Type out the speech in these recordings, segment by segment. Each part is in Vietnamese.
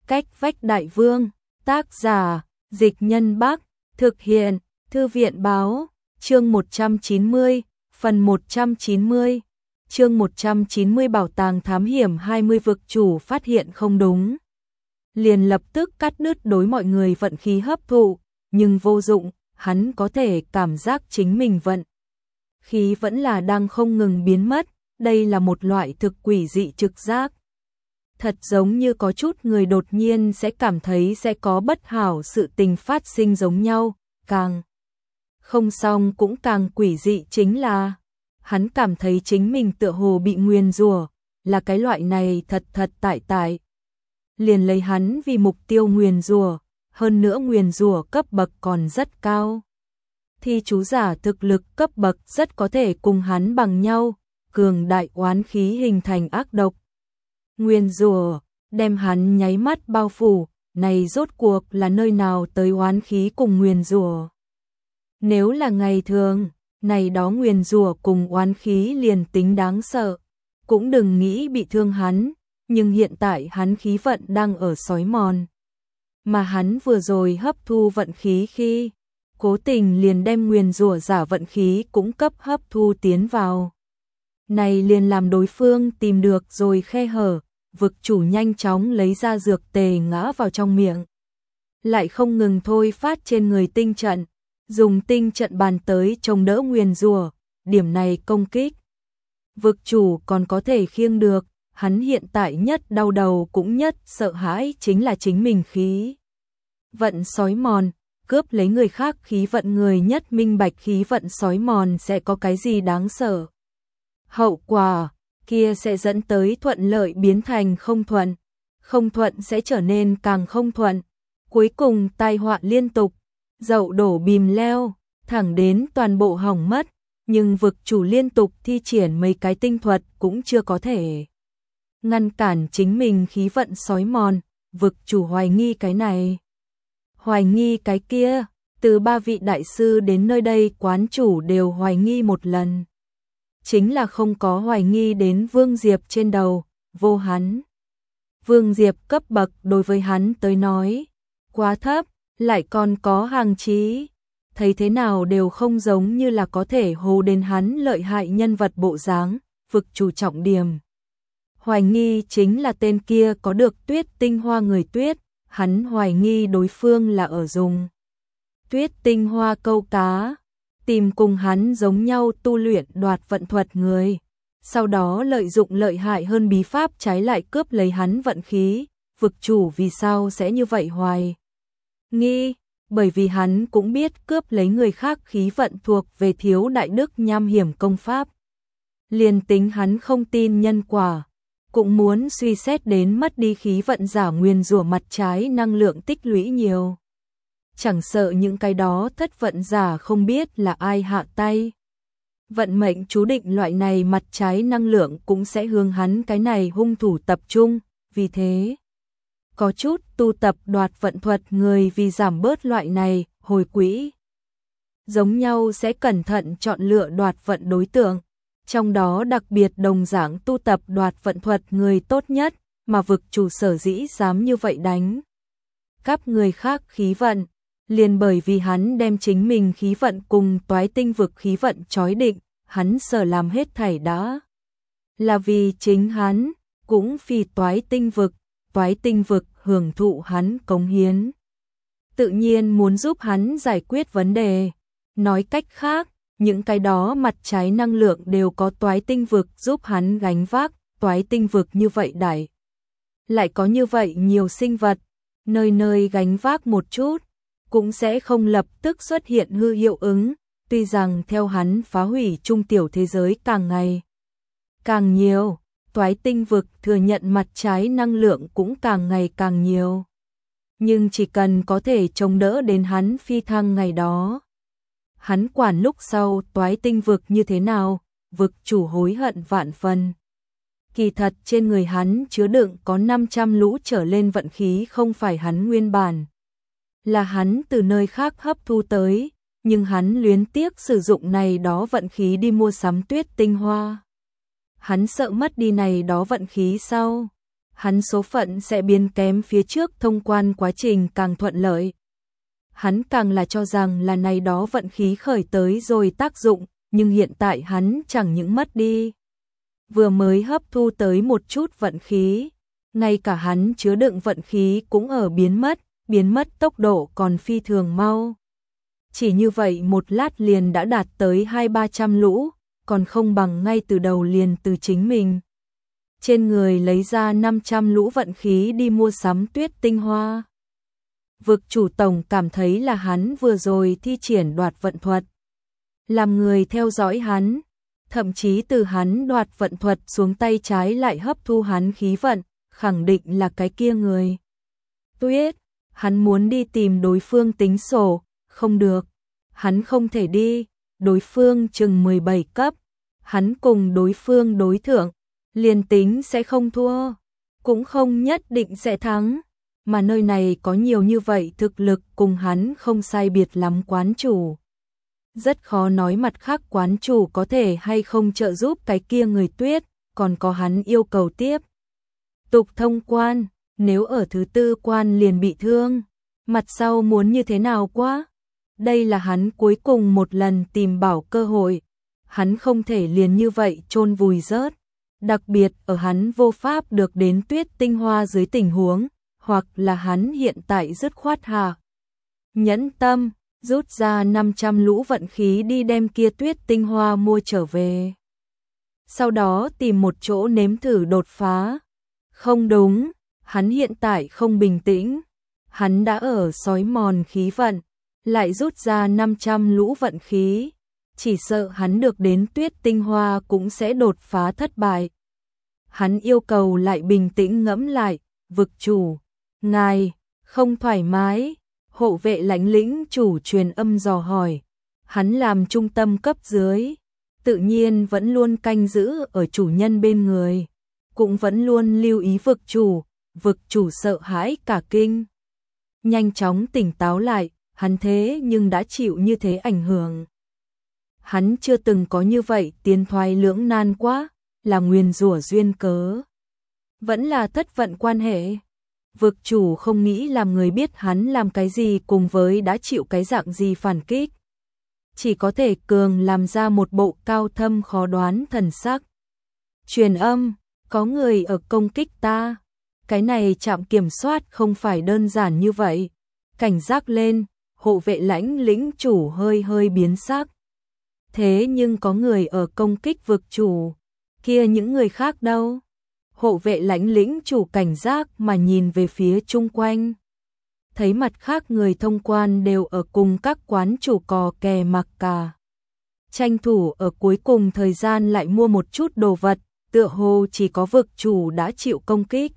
Cách vách đại vương, tác giả, Dịch Nhân Bắc, thực hiện, Thư viện báo, chương 190, phần 190, chương 190 bảo tàng thám hiểm 20 vực chủ phát hiện không đúng. Liền lập tức cắt đứt đối mọi người vận khí hấp thụ, nhưng vô dụng, hắn có thể cảm giác chính mình vận khí vẫn là đang không ngừng biến mất, đây là một loại thực quỷ dị trực giác. Thật giống như có chút người đột nhiên sẽ cảm thấy sẽ có bất hảo sự tình phát sinh giống nhau, càng không xong cũng càng quỷ dị chính là hắn cảm thấy chính mình tựa hồ bị nguyền rủa, là cái loại này thật tại. Liền lấy hắn vì mục tiêu nguyền rủa, hơn nữa nguyền rủa cấp bậc còn rất cao. Thi chú giả thực lực cấp bậc rất có thể cùng hắn bằng nhau, cường đại oán khí hình thành ác độc. Nguyền rủa đem hắn nháy mắt bao phủ, này rốt cuộc là nơi nào tới oán khí cùng nguyền rủa. Nếu là ngày thường, này đó nguyền rủa cùng oán khí liền tính đáng sợ, cũng đừng nghĩ bị thương hắn, nhưng hiện tại hắn khí vận đang ở xói mòn. Mà hắn vừa rồi hấp thu vận khí khi, cố tình liền đem nguyền rủa giả vận khí cũng cấp hấp thu tiến vào. Này liền làm đối phương tìm được rồi khe hở, vực chủ nhanh chóng lấy ra dược tề ngã vào trong miệng. Lại không ngừng thôi phát trên người tinh trận, dùng tinh trận bàn tới chống đỡ nguyền rủa, điểm này công kích. Vực chủ còn có thể khiêng được, hắn hiện tại nhất đau đầu cũng nhất sợ hãi chính là chính mình khí vận xói mòn, cướp lấy người khác khí vận người nhất minh bạch khí vận xói mòn sẽ có cái gì đáng sợ. Hậu quả kia sẽ dẫn tới thuận lợi biến thành không thuận sẽ trở nên càng không thuận, cuối cùng tai họa liên tục, dậu đổ bìm leo, thẳng đến toàn bộ hỏng mất, nhưng vực chủ liên tục thi triển mấy cái tinh thuật cũng chưa có thể ngăn cản chính mình khí vận xói mòn, vực chủ hoài nghi cái này, hoài nghi cái kia, từ 3 vị đại sư đến nơi đây quán chủ đều hoài nghi một lần. Chính là không có hoài nghi đến Vương Diệp trên đầu, vô hắn. Vương Diệp cấp bậc đối với hắn tới nói, quá thấp, lại còn có hàng chí, thấy thế nào đều không giống như là có thể hô đến hắn lợi hại nhân vật bộ dáng, vực chủ trọng điểm. Hoài nghi chính là tên kia có được tuyết tinh hoa người tuyết, hắn hoài nghi đối phương là ở dùng tuyết tinh hoa câu cá, tìm cùng hắn giống nhau tu luyện đoạt vận thuật người, sau đó lợi dụng lợi hại hơn bí pháp trái lại cướp lấy hắn vận khí, vực chủ vì sao sẽ như vậy hoài nghi, bởi vì hắn cũng biết cướp lấy người khác khí vận thuộc về thiếu đại đức nham hiểm công pháp. Liền tính hắn không tin nhân quả, cũng muốn suy xét đến mất đi khí vận giả nguyền rủa mặt trái năng lượng tích lũy nhiều. Chẳng sợ những cái đó thất vận giả không biết là ai hạ tay. Vận mệnh chú định loại này mặt trái năng lượng cũng sẽ hướng hắn cái này hung thủ tập trung, vì thế có chút tu tập đoạt vận thuật người vì giảm bớt loại này hồi quỹ. Giống nhau sẽ cẩn thận chọn lựa đoạt vận đối tượng, trong đó đặc biệt đồng dạng tu tập đoạt vận thuật người tốt nhất, mà vực chủ sở dĩ dám như vậy đánh cắp người khác khí vận, liền bởi vì hắn đem chính mình khí vận cùng toái tinh vực khí vận chói định, hắn sở làm hết thảy đã là vì chính hắn, cũng vì toái tinh vực hưởng thụ hắn cống hiến. Tự nhiên muốn giúp hắn giải quyết vấn đề. Nói cách khác, những cái đó mặt trái năng lượng đều có toái tinh vực giúp hắn gánh vác, toái tinh vực như vậy đại. Lại có như vậy nhiều sinh vật, nơi nơi gánh vác một chút, cũng sẽ không lập tức xuất hiện hư hiệu ứng, tuy rằng theo hắn phá hủy trung tiểu thế giới càng ngày càng nhiều, toái tinh vực thừa nhận mặt trái năng lượng cũng càng ngày càng nhiều. Nhưng chỉ cần có thể chống đỡ đến hắn phi thăng ngày đó, hắn quản lúc sau toái tinh vực như thế nào, vực chủ hối hận vạn phần. Kỳ thật trên người hắn chứa đựng có 500 lũ trở lên vận khí không phải hắn nguyên bản, là hắn từ nơi khác hấp thu tới, nhưng hắn luyến tiếc sử dụng này đó vận khí đi mua sắm tuyết tinh hoa. Hắn sợ mất đi này đó vận khí sau, hắn số phận sẽ biến kém phía trước, thông quan quá trình càng thuận lợi. Hắn càng là cho rằng là này đó vận khí khởi tới rồi tác dụng, nhưng hiện tại hắn chẳng những mất đi. Vừa mới hấp thu tới một chút vận khí, ngay cả hắn chứa đựng vận khí cũng ở biến mất tốc độ còn phi thường mau. Chỉ như vậy một lát liền đã đạt tới 200-300 lũ, còn không bằng ngay từ đầu liền từ chính mình trên người lấy ra 500 lũ vận khí đi mua sắm tuyết tinh hoa. Vực chủ tổng cảm thấy là hắn vừa rồi thi triển đoạt vận thuật, làm người theo dõi hắn, thậm chí từ hắn đoạt vận thuật xuống tay trái lại hấp thu hắn khí vận, khẳng định là cái kia người. Tuyết, hắn muốn đi tìm đối phương tính sổ, không được, hắn không thể đi, đối phương chừng 17 cấp, hắn cùng đối phương đối thượng, liền tính sẽ không thua, cũng không nhất định sẽ thắng, mà nơi này có nhiều như vậy thực lực cùng hắn không sai biệt lắm quán chủ. Rất khó nói mặt khác quán chủ có thể hay không trợ giúp cái kia người Tuyết, còn có hắn yêu cầu tiếp tục thông quan, nếu ở thứ tư quan liền bị thương, mặt sau muốn như thế nào quá? Đây là hắn cuối cùng một lần tìm bảo cơ hội, hắn không thể liền như vậy chôn vùi rớt, đặc biệt ở hắn vô pháp được đến tuyết tinh hoa dưới tình huống, hoặc là hắn hiện tại dứt khoát hạ nhẫn tâm, rút ra 500 lũ vận khí đi đem kia tuyết tinh hoa mua trở về. Sau đó tìm một chỗ nếm thử đột phá. Không đúng, hắn hiện tại không bình tĩnh, hắn đã ở sói mòn khí vận, lại rút ra 500 lũ vận khí, chỉ sợ hắn được đến tuyết tinh hoa cũng sẽ đột phá thất bại. Hắn yêu cầu lại bình tĩnh ngẫm lại, vực chủ, ngài, không thoải mái, hộ vệ lãnh lĩnh chủ truyền âm dò hỏi, hắn làm trung tâm cấp dưới, tự nhiên vẫn luôn canh giữ ở chủ nhân bên người, cũng vẫn luôn lưu ý vực chủ sợ hãi cả kinh. Nhanh chóng tỉnh táo lại, hắn thế nhưng đã chịu như thế ảnh hưởng. Hắn chưa từng có như vậy tiến thoái lưỡng nan quá, là nguyền rủa duyên cớ. Vẫn là thất vận quan hệ. Vực chủ không nghĩ làm người biết hắn làm cái gì cùng với đã chịu cái dạng gì phản kích. Chỉ có thể cường làm ra một bộ cao thâm khó đoán thần sắc. Truyền âm, có người ở công kích ta. Cái này trạm kiểm soát không phải đơn giản như vậy. Cảnh giác lên, hộ vệ lãnh lĩnh chủ hơi biến sắc. Thế nhưng có người ở công kích vực chủ, kia những người khác đâu? Hộ vệ lãnh lĩnh chủ cảnh giác mà nhìn về phía chung quanh. Thấy mặt khác người thông quan đều ở cùng các quán chủ cò kè mặc cả. Tranh thủ ở cuối cùng thời gian lại mua một chút đồ vật, tựa hồ chỉ có vực chủ đã chịu công kích.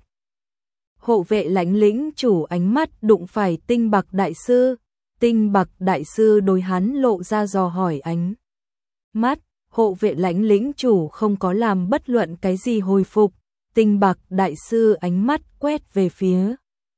Hộ vệ lãnh lĩnh chủ ánh mắt đụng phải Tinh Bạc đại sư, Tinh Bạc đại sư đối hắn lộ ra dò hỏi ánh mắt, hộ vệ lãnh lĩnh chủ không có làm bất luận cái gì hồi phục, Tinh Bạc đại sư ánh mắt quét về phía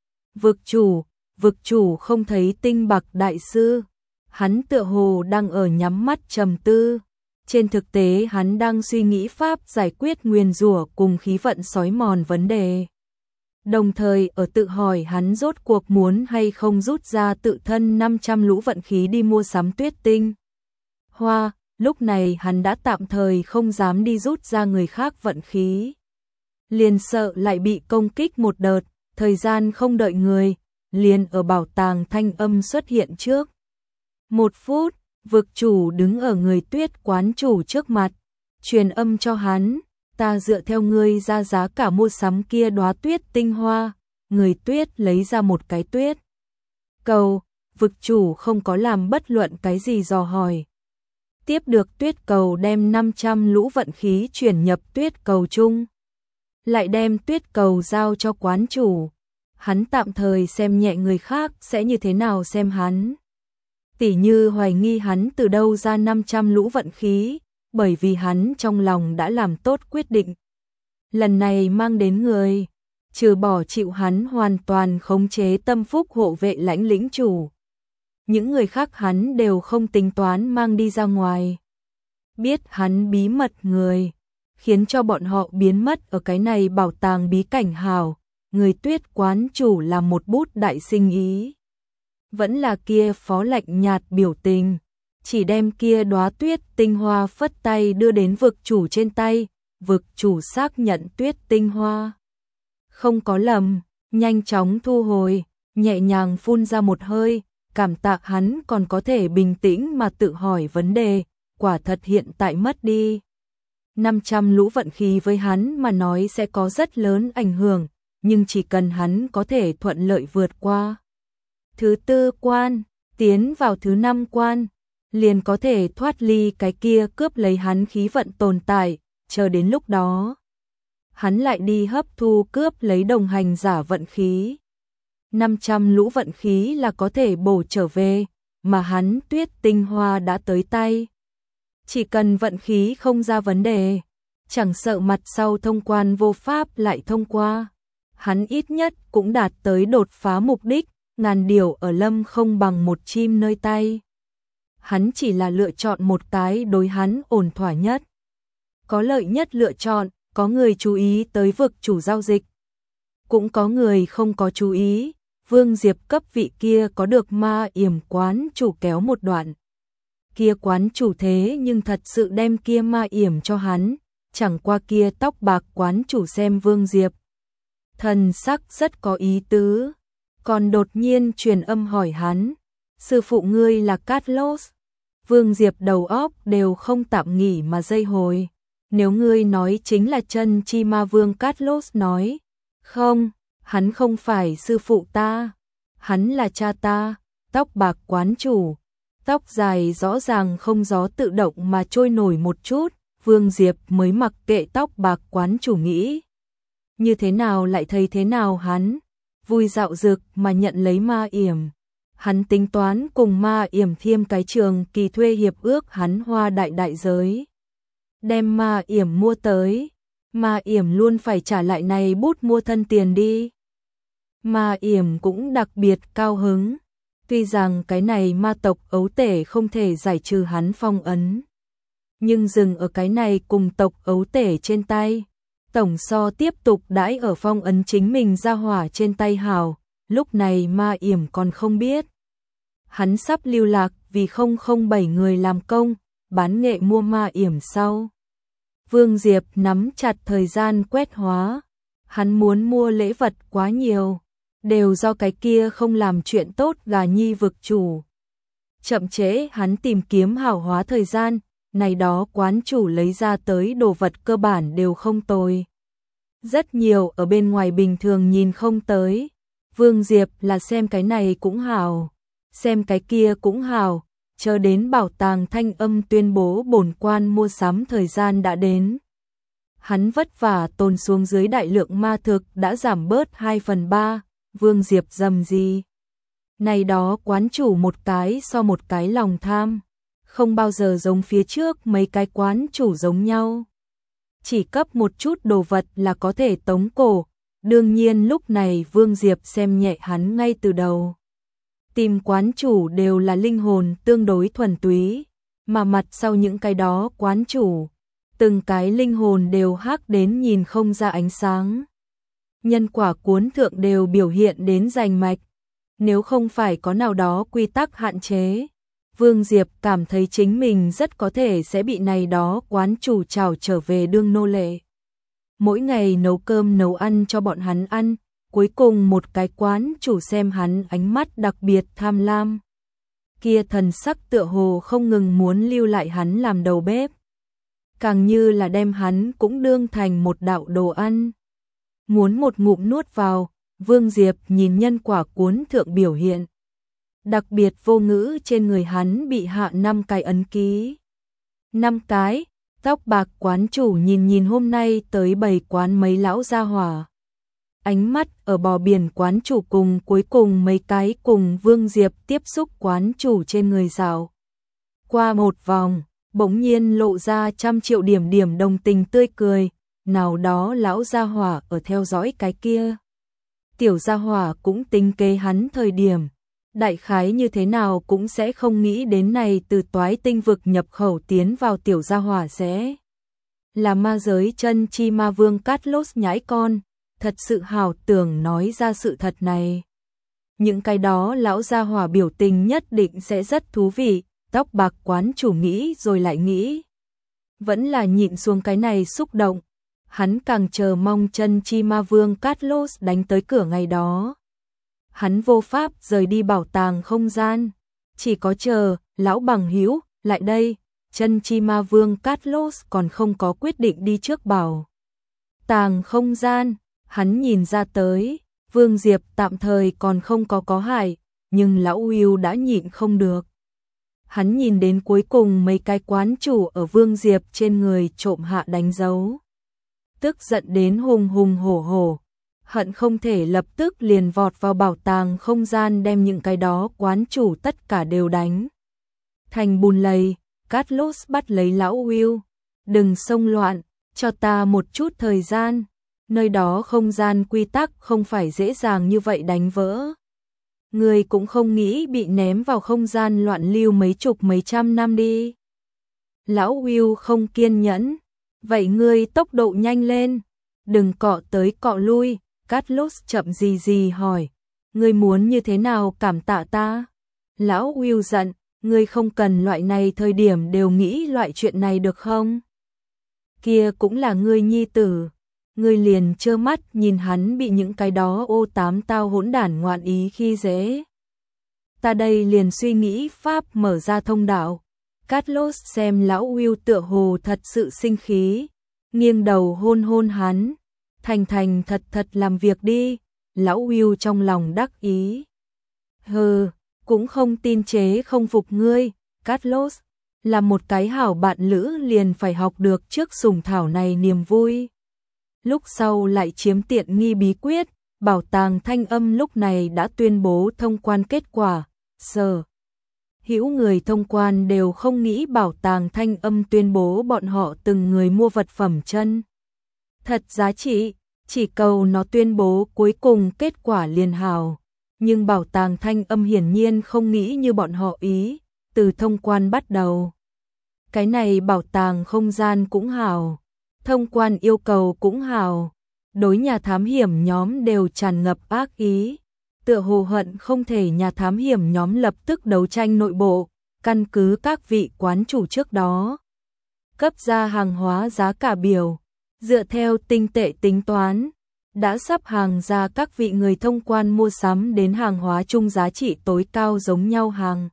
vực chủ không thấy Tinh Bạc đại sư, hắn tựa hồ đang ở nhắm mắt trầm tư, trên thực tế hắn đang suy nghĩ pháp giải quyết nguyền rủa cùng khí vận sói mòn vấn đề. Đồng thời ở tự hỏi hắn rốt cuộc muốn hay không rút ra tự thân 500 lũ vận khí đi mua sắm tuyết tinh hoa, lúc này hắn đã tạm thời không dám đi rút ra người khác vận khí. Liền sợ lại bị công kích một đợt, thời gian không đợi người, liền ở bảo tàng thanh âm xuất hiện trước. 1 phút, vực chủ đứng ở người tuyết quán chủ trước mặt, truyền âm cho hắn. Ta dựa theo ngươi ra giá cả mua sắm kia đóa tuyết tinh hoa, người tuyết lấy ra một cái tuyết cầu, vực chủ không có làm bất luận cái gì dò hỏi. Tiếp được tuyết cầu đem 500 lũ vận khí chuyển nhập tuyết cầu chung, lại đem tuyết cầu giao cho quán chủ. Hắn tạm thời xem nhẹ người khác sẽ như thế nào xem hắn. Tỉ như hoài nghi hắn từ đâu ra 500 lũ vận khí, bởi vì hắn trong lòng đã làm tốt quyết định. Lần này mang đến người, trừ bỏ chịu hắn hoàn toàn khống chế tâm phúc hộ vệ lãnh lĩnh chủ. Những người khác hắn đều không tính toán mang đi ra ngoài. Biết hắn bí mật người, khiến cho bọn họ biến mất ở cái này bảo tàng bí cảnh hào, người Tuyết quán chủ là một bút đại sinh ý. Vẫn là kia phó lạnh nhạt biểu tình, chỉ đem kia đóa tuyết tinh hoa phất tay đưa đến vực chủ trên tay, vực chủ xác nhận tuyết tinh hoa không có lầm, nhanh chóng thu hồi, nhẹ nhàng phun ra một hơi, cảm tạ hắn còn có thể bình tĩnh mà tự hỏi vấn đề, quả thật hiện tại mất đi 500 lũ vận khí với hắn mà nói sẽ có rất lớn ảnh hưởng, nhưng chỉ cần hắn có thể thuận lợi vượt qua thứ 4 quan, tiến vào thứ 5 quan, liền có thể thoát ly cái kia cướp lấy hắn khí vận tồn tại, chờ đến lúc đó hắn lại đi hấp thu cướp lấy đồng hành giả vận khí. 500 lũ vận khí là có thể bổ trở về, mà hắn tuyết tinh hoa đã tới tay. Chỉ cần vận khí không ra vấn đề, chẳng sợ mặt sau thông quan vô pháp lại thông qua. Hắn ít nhất cũng đạt tới đột phá mục đích, ngàn điều ở lâm không bằng một chim nơi tay. Hắn chỉ là lựa chọn một cái đối hắn ổn thỏa nhất. Có lợi nhất lựa chọn, có người chú ý tới vực chủ giao dịch. Cũng có người không có chú ý, Vương Diệp cấp vị kia có được ma yểm quán chủ kéo một đoạn. Kia quán chủ thế nhưng thật sự đem kia ma yểm cho hắn, chẳng qua kia tóc bạc quán chủ xem Vương Diệp. Thần sắc rất có ý tứ, còn đột nhiên truyền âm hỏi hắn, sư phụ ngươi là Carlos. Vương Diệp đầu óc đều không tạm nghỉ mà dây hồi. Nếu ngươi nói chính là chân chi ma vương Carlos nói, không, hắn không phải sư phụ ta, hắn là cha ta, tóc bạc quán chủ, tóc dài rõ ràng không gió tự động mà trôi nổi một chút, Vương Diệp mới mặc kệ tóc bạc quán chủ nghĩ. Như thế nào lại thấy thế nào hắn, vui dạo dực mà nhận lấy ma yểm. Hắn tính toán cùng ma yểm thêm cái trường kỳ thuê hiệp ước hắn hoa đại giới. Đem ma yểm mua tới, ma yểm luôn phải trả lại này bút mua thân tiền đi. Ma yểm cũng đặc biệt cao hứng, tuy rằng cái này ma tộc ấu tể không thể giải trừ hắn phong ấn. Nhưng dừng ở cái này cùng tộc ấu tể trên tay, tổng so tiếp tục đãi ở phong ấn chính mình ra hỏa trên tay hào, lúc này ma yểm còn không biết. Hắn sắp lưu lạc vì 007 người làm công, bán nghệ mua ma yểm sau. Vương Diệp nắm chặt thời gian quét hóa, hắn muốn mua lễ vật quá nhiều, đều do cái kia không làm chuyện tốt gà nhi vực chủ. Chậm trễ hắn tìm kiếm hảo hóa thời gian, này đó quán chủ lấy ra tới đồ vật cơ bản đều không tồi. Rất nhiều ở bên ngoài bình thường nhìn không tới, Vương Diệp là xem cái này cũng hảo, xem cái kia cũng hảo. Chờ đến bảo tàng thanh âm tuyên bố bổn quan mua sắm thời gian đã đến. Hắn vất vả tồn xuống dưới đại lượng ma thực đã giảm bớt 2/3, Vương Diệp dầm gì. Này đó quán chủ một cái so một cái lòng tham, không bao giờ giống phía trước mấy cái quán chủ giống nhau. Chỉ cấp một chút đồ vật là có thể tống cổ, đương nhiên lúc này Vương Diệp xem nhẹ hắn ngay từ đầu. Tìm quán chủ đều là linh hồn tương đối thuần túy, mà mặt sau những cái đó quán chủ, từng cái linh hồn đều hắc đến nhìn không ra ánh sáng. Nhân quả cuốn thượng đều biểu hiện đến rành mạch, nếu không phải có nào đó quy tắc hạn chế, Vương Diệp cảm thấy chính mình rất có thể sẽ bị này đó quán chủ trảo trở về đương nô lệ. Mỗi ngày nấu cơm nấu ăn cho bọn hắn ăn. Cuối cùng một cái quán chủ xem hắn ánh mắt đặc biệt tham lam. Kia thần sắc tựa hồ không ngừng muốn lưu lại hắn làm đầu bếp. Càng như là đem hắn cũng đương thành một đạo đồ ăn. Muốn một ngụm nuốt vào, Vương Diệp nhìn nhân quả cuốn thượng biểu hiện. Đặc biệt vô ngữ trên người hắn bị hạ 5 cái ấn ký. 5 cái, tóc bạc quán chủ nhìn hôm nay tới bày quán mấy lão gia hỏa. Ánh mắt ở bò biển quán chủ cùng cuối cùng mấy cái cùng Vương Diệp tiếp xúc quán chủ trên người dạo. Qua một vòng, bỗng nhiên lộ ra 100 triệu điểm đồng tình tươi cười, nào đó lão gia hỏa ở theo dõi cái kia. Tiểu gia hỏa cũng tính kế hắn thời điểm, đại khái như thế nào cũng sẽ không nghĩ đến này từ toái tinh vực nhập khẩu tiến vào tiểu gia hỏa sẽ là ma giới chân chi ma vương Carlos nhãi con. thật sự hảo tưởng nói ra sự thật này. Những cái đó lão gia hỏa biểu tình nhất định sẽ rất thú vị, tóc bạc quán chủ nghĩ rồi lại nghĩ. Vẫn là nhịn xuống cái này xúc động, hắn càng chờ mong chân chi ma vương Carlos đánh tới cửa ngày đó. Hắn vô pháp rời đi bảo tàng không gian, chỉ có chờ, lão bằng hữu lại đây, chân chi ma vương Carlos còn không có quyết định đi trước bảo tàng không gian, hắn nhìn ra tới, Vương Diệp tạm thời còn không có hại, nhưng lão Will đã nhịn không được. Hắn nhìn đến cuối cùng mấy cái quán chủ ở Vương Diệp trên người trộm hạ đánh dấu. Tức giận đến hùng hùng hổ hổ, hận không thể lập tức liền vọt vào bảo tàng không gian đem những cái đó quán chủ tất cả đều đánh thành bùn lầy. Carlos bắt lấy lão Will, đừng xông loạn, cho ta một chút thời gian, nơi đó không gian quy tắc không phải dễ dàng như vậy đánh vỡ. Người cũng không nghĩ bị ném vào không gian loạn lưu mấy chục mấy trăm năm đi. Lão Will không kiên nhẫn, vậy ngươi tốc độ nhanh lên, đừng cọ tới cọ lui. Carlos chậm gì hỏi, ngươi muốn như thế nào cảm tạ ta? Lão Will giận, ngươi không cần loại này thời điểm đều nghĩ loại chuyện này được không? Kia cũng là ngươi nhi tử, ngươi liền trơ mắt nhìn hắn bị những cái đó ô tám tao hỗn đản ngoạn ý khi dễ. Ta đây liền suy nghĩ pháp mở ra thông đạo. Carlos xem lão Will tựa hồ thật sự sinh khí, nghiêng đầu hôn hôn hắn, thành thật làm việc đi. Lão Will trong lòng đắc ý, hừ, cũng không tin chế không phục ngươi, Carlos, là một cái hảo bạn lữ liền phải học được trước sủng thảo này niềm vui. Lúc sau lại chiếm tiện nghi bí quyết, bảo tàng thanh âm lúc này đã tuyên bố thông quan kết quả, sở hữu người thông quan đều không nghĩ bảo tàng thanh âm tuyên bố bọn họ từng người mua vật phẩm chân thật giá trị, chỉ cầu nó tuyên bố cuối cùng kết quả liền hảo. Nhưng bảo tàng thanh âm hiển nhiên không nghĩ như bọn họ ý, từ thông quan bắt đầu. Cái này bảo tàng không gian cũng hảo, thông quan yêu cầu cũng hảo, đối nhà thám hiểm nhóm đều tràn ngập ác ý, tựa hồ hận không thể nhà thám hiểm nhóm lập tức đấu tranh nội bộ, căn cứ các vị quán chủ trước đó cấp ra hàng hóa giá cả biểu, dựa theo tinh tệ tính toán, đã sắp hàng ra các vị người thông quan mua sắm đến hàng hóa chung giá trị tối cao giống nhau hàng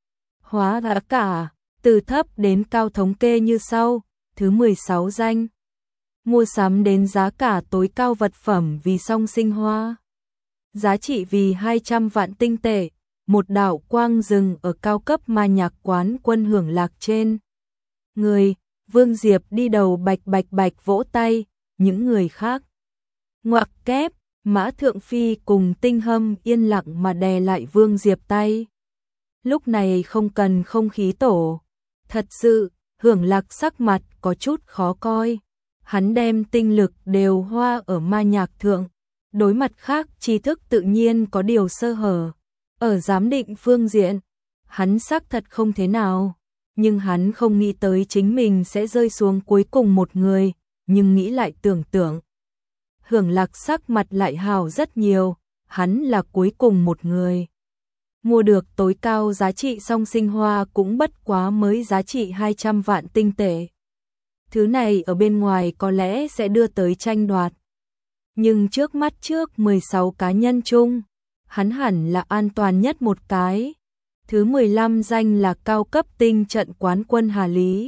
hóa giá cả, từ thấp đến cao thống kê như sau. Thứ 16 danh, mua sắm đến giá cả tối cao vật phẩm vì song sinh hoa, giá trị vì 200 vạn tinh tệ, một đạo quang rừng ở cao cấp ma nhạc quán quân hưởng lạc trên người. Vương Diệp đi đầu bạch vỗ tay, những người khác ngoặc kép. Mã Thượng Phi cùng Tinh Hâm yên lặng mà đè lại Vương Diệp tay. Lúc này không cần không khí tổ. Thật sự, hưởng lạc sắc mặt có chút khó coi. Hắn đem tinh lực đều hoa ở ma nhạc thượng. Đối mặt khác tri thức tự nhiên có điều sơ hở. Ở giám định phương diện, hắn xác thật không thế nào. Nhưng hắn không nghĩ tới chính mình sẽ rơi xuống cuối cùng một người. Nhưng nghĩ lại tưởng. Hưởng lạc sắc mặt lại hào rất nhiều, hắn là cuối cùng một người. Mua được tối cao giá trị song sinh hoa cũng bất quá mới giá trị 200 vạn tinh tệ. Thứ này ở bên ngoài có lẽ sẽ đưa tới tranh đoạt. Nhưng trước mắt trước 16 cá nhân chung, hắn hẳn là an toàn nhất một cái. Thứ 15 danh là cao cấp tinh trận quán quân Hà Lý.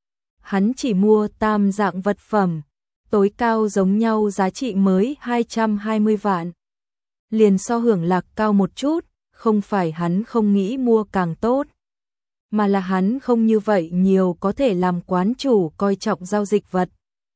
Hắn chỉ mua tam dạng vật phẩm, tối cao giống nhau giá trị mới 220 vạn. Liền so hưởng lạc cao một chút, không phải hắn không nghĩ mua càng tốt, mà là hắn không như vậy nhiều có thể làm quán chủ coi trọng giao dịch vật.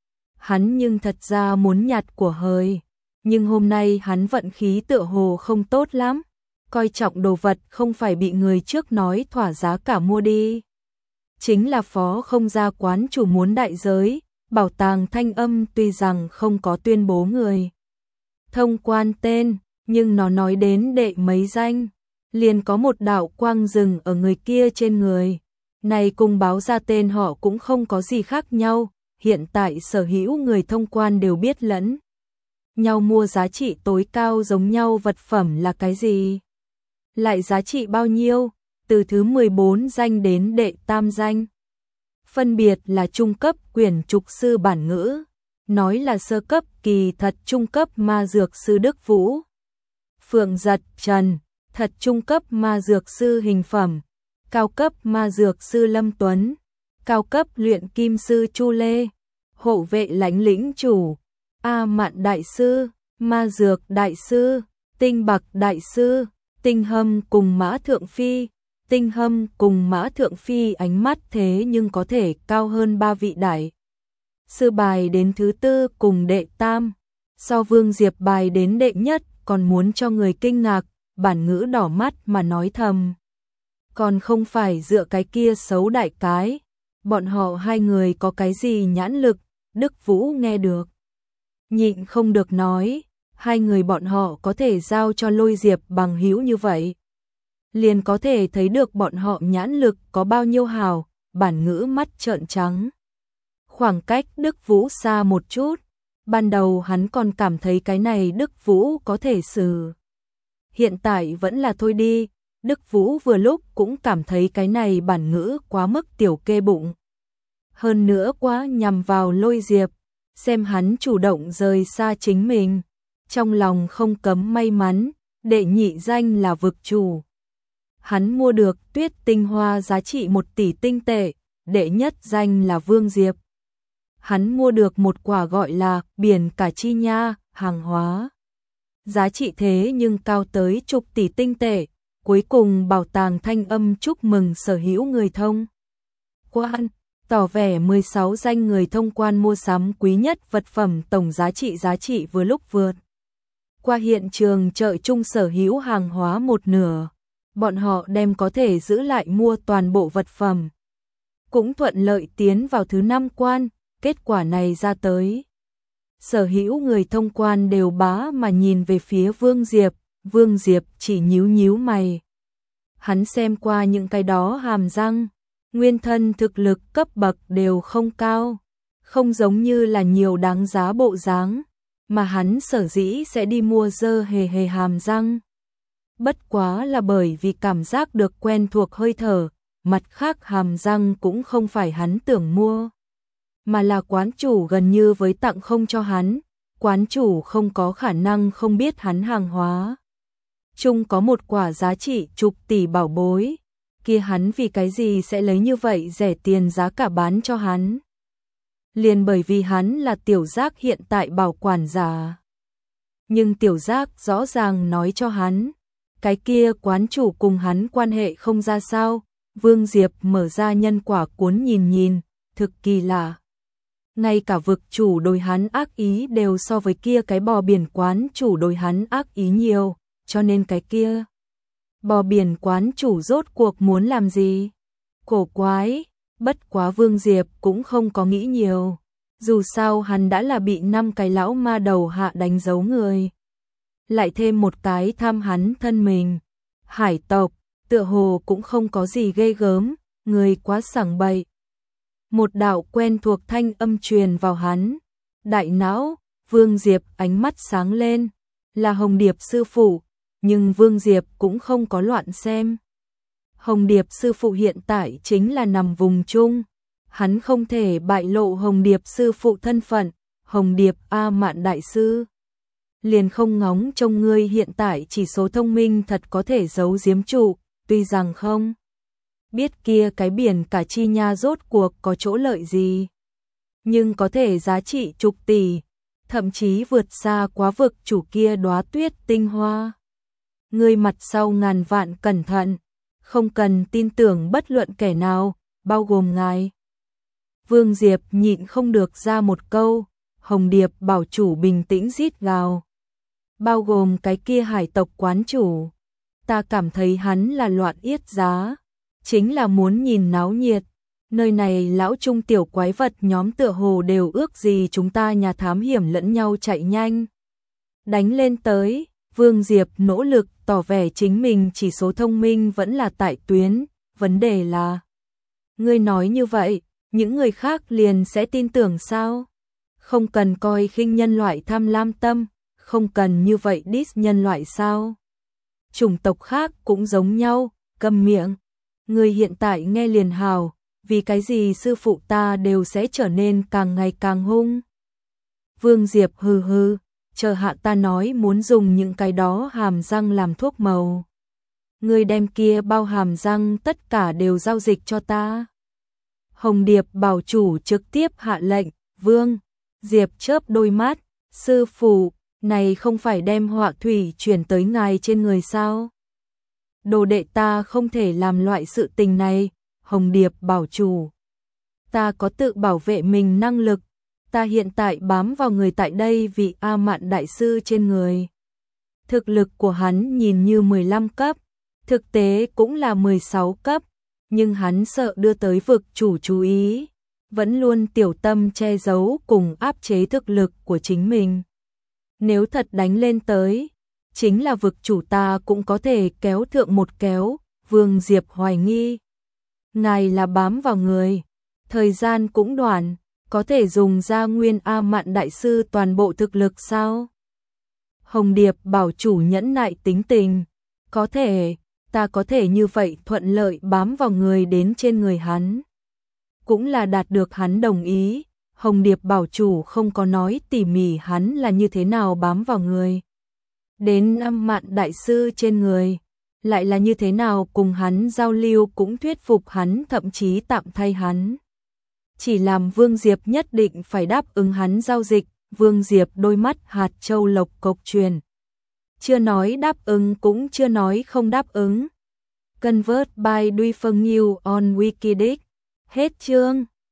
Hắn nhưng thật ra muốn nhặt của hời, nhưng hôm nay hắn vận khí tựa hồ không tốt lắm, coi trọng đồ vật không phải bị người trước nói thỏa giá cả mua đi. Chính là phó không ra quán chủ muốn đại giới. Bảo tàng thanh âm tuy rằng không có tuyên bố người thông quan tên, nhưng nó nói đến đệ mấy danh, liền có một đạo quang rừng ở người kia trên người. Này cùng báo ra tên họ cũng không có gì khác nhau, hiện tại sở hữu người thông quan đều biết lẫn nhau mua giá trị tối cao giống nhau vật phẩm là cái gì? Lại giá trị bao nhiêu? Từ thứ 14 danh đến đệ tam danh. Phân biệt là trung cấp quyển trục sư bản ngữ, nói là sơ cấp kỳ thật trung cấp ma dược sư Đức Vũ. Phượng Giật Trần, thật trung cấp ma dược sư Hình Phẩm, cao cấp ma dược sư Lâm Tuấn, cao cấp luyện kim sư Chu Lê, hộ vệ lãnh lĩnh chủ, A Mạn đại sư, ma dược đại sư, tinh bạc đại sư, tinh hâm cùng Mã Thượng Phi. Tinh hâm cùng Mã Thượng Phi ánh mắt thế nhưng có thể cao hơn 3 vị đại sư bài đến thứ tư cùng đệ tam, so Vương Diệp bài đến đệ nhất còn muốn cho người kinh ngạc, bản ngữ đỏ mắt mà nói thầm. Còn không phải dựa cái kia xấu đại cái, bọn họ hai người có cái gì nhãn lực, Đức Vũ nghe được. Nhịn không được nói, hai người bọn họ có thể giao cho Lôi Diệp bằng hữu như vậy. Liền có thể thấy được bọn họ nhãn lực có bao nhiêu hào, bản ngữ mắt trợn trắng. Khoảng cách Đức Vũ xa một chút, ban đầu hắn còn cảm thấy cái này Đức Vũ có thể xử. Hiện tại vẫn là thôi đi, Đức Vũ vừa lúc cũng cảm thấy cái này bản ngữ quá mức tiểu kê bụng. Hơn nữa quá nhằm vào Lôi Diệp, xem hắn chủ động rời xa chính mình, trong lòng không cấm may mắn, đệ nhị danh là vực chủ. Hắn mua được tuyết tinh hoa giá trị 1 tỷ tinh tệ, đệ nhất danh là Vương Diệp. Hắn mua được một quả gọi là biển cả chi nha, hàng hóa. Giá trị thế nhưng cao tới chục tỷ tinh tệ, cuối cùng bảo tàng thanh âm chúc mừng sở hữu người thông quan, tỏ vẻ 16 danh người thông quan mua sắm quý nhất vật phẩm tổng giá trị vừa lúc vượt qua hiện trường chợ chung sở hữu hàng hóa một nửa. Bọn họ đem có thể giữ lại mua toàn bộ vật phẩm. Cũng thuận lợi tiến vào thứ 5 quan, kết quả này ra tới. Sở hữu người thông quan đều bá mà nhìn về phía Vương Diệp chỉ nhíu mày. Hắn xem qua những cái đó hàm răng, nguyên thân thực lực cấp bậc đều không cao, không giống như là nhiều đáng giá bộ dáng, mà hắn sở dĩ sẽ đi mua dơ hề hàm răng. Bất quá là bởi vì cảm giác được quen thuộc hơi thở, mặt khác hàm răng cũng không phải hắn tưởng mua, mà là quán chủ gần như với tặng không cho hắn, quán chủ không có khả năng không biết hắn hàng hóa. Chung có một quả giá trị chục tỷ bảo bối, kia hắn vì cái gì sẽ lấy như vậy rẻ tiền giá cả bán cho hắn. Liền bởi vì hắn là Tiểu Giác hiện tại bảo quản giả. Nhưng Tiểu Giác rõ ràng nói cho hắn, cái kia quán chủ cùng hắn quan hệ không ra sao. Vương Diệp mở ra nhân quả cuốn nhìn, thực kỳ lạ. Ngay cả vực chủ đối hắn ác ý đều so với kia cái bò biển quán chủ đối hắn ác ý nhiều, cho nên cái kia bò biển quán chủ rốt cuộc muốn làm gì? Cổ quái, bất quá Vương Diệp cũng không có nghĩ nhiều. Dù sao hắn đã là bị 5 cái lão ma đầu hạ đánh dấu người. Lại thêm một cái tham hắn thân mình. Hải tộc, tựa hồ cũng không có gì ghê gớm, người quá sảng bậy. Một đạo quen thuộc thanh âm truyền vào hắn. Đại não, Vương Diệp ánh mắt sáng lên. Là Hồng Điệp sư phụ, nhưng Vương Diệp cũng không có loạn xem. Hồng Điệp sư phụ hiện tại chính là nằm vùng chung. Hắn không thể bại lộ Hồng Điệp sư phụ thân phận, Hồng Điệp A Mạn đại sư. Liền không ngóng trông ngươi hiện tại chỉ số thông minh thật có thể giấu giếm trụ, tuy rằng không biết kia cái biển cả chi nha rốt cuộc có chỗ lợi gì. Nhưng có thể giá trị chục tỷ, thậm chí vượt xa quá vực chủ kia đóa tuyết tinh hoa. Ngươi mặt sau ngàn vạn cẩn thận, không cần tin tưởng bất luận kẻ nào, bao gồm ngài. Vương Diệp nhịn không được ra một câu, Hồng Điệp bảo chủ bình tĩnh rít gào. Bao gồm cái kia hải tộc quán chủ. Ta cảm thấy hắn là loạn yết giá, chính là muốn nhìn náo nhiệt. Nơi này lão trung tiểu quái vật nhóm tựa hồ đều ước gì chúng ta nhà thám hiểm lẫn nhau chạy nhanh. Đánh lên tới, Vương Diệp nỗ lực tỏ vẻ chính mình chỉ số thông minh vẫn là tại tuyến, vấn đề là ngươi nói như vậy, những người khác liền sẽ tin tưởng sao? Không cần coi khinh nhân loại tham lam tâm, không cần như vậy diss nhân loại sao? Chủng tộc khác cũng giống nhau, câm miệng. Người hiện tại nghe liền hào, vì cái gì sư phụ ta đều sẽ trở nên càng ngày càng hung. Vương Diệp hừ hừ, chờ hạ ta nói muốn dùng những cái đó hàm răng làm thuốc màu. Người đem kia bao hàm răng tất cả đều giao dịch cho ta. Hồng Điệp bảo chủ trực tiếp hạ lệnh, Vương Diệp chớp đôi mắt, sư phụ, này không phải đem họa thủy chuyển tới ngài trên người sao? Đồ đệ ta không thể làm loại sự tình này, Hồng Điệp bảo chủ. Ta có tự bảo vệ mình năng lực, ta hiện tại bám vào người tại đây vì A Mạn đại sư trên người. Thực lực của hắn nhìn như 15 cấp, thực tế cũng là 16 cấp, nhưng hắn sợ đưa tới vực chủ chú ý, vẫn luôn tiểu tâm che giấu cùng áp chế thực lực của chính mình. Nếu thật đánh lên tới, chính là vực chủ ta cũng có thể kéo thượng một kéo, Vương Diệp hoài nghi. Ngài là bám vào người, thời gian cũng đoạn, có thể dùng ra nguyên A Mạn đại sư toàn bộ thực lực sao? Hồng Điệp bảo chủ nhẫn nại tính tình, có thể, ta có thể như vậy thuận lợi bám vào người đến trên người hắn. Cũng là đạt được hắn đồng ý, Hồng Điệp bảo chủ không có nói tỉ mỉ hắn là như thế nào bám vào người. Đến A Mạn đại sư trên người, lại là như thế nào cùng hắn giao lưu cũng thuyết phục hắn thậm chí tạm thay hắn. Chỉ làm Vương Diệp nhất định phải đáp ứng hắn giao dịch, Vương Diệp đôi mắt hạt châu lộc cộc truyền. Chưa nói đáp ứng cũng chưa nói không đáp ứng. Convert by Duy Phương Nhiêu on Wikidic. Hết chương.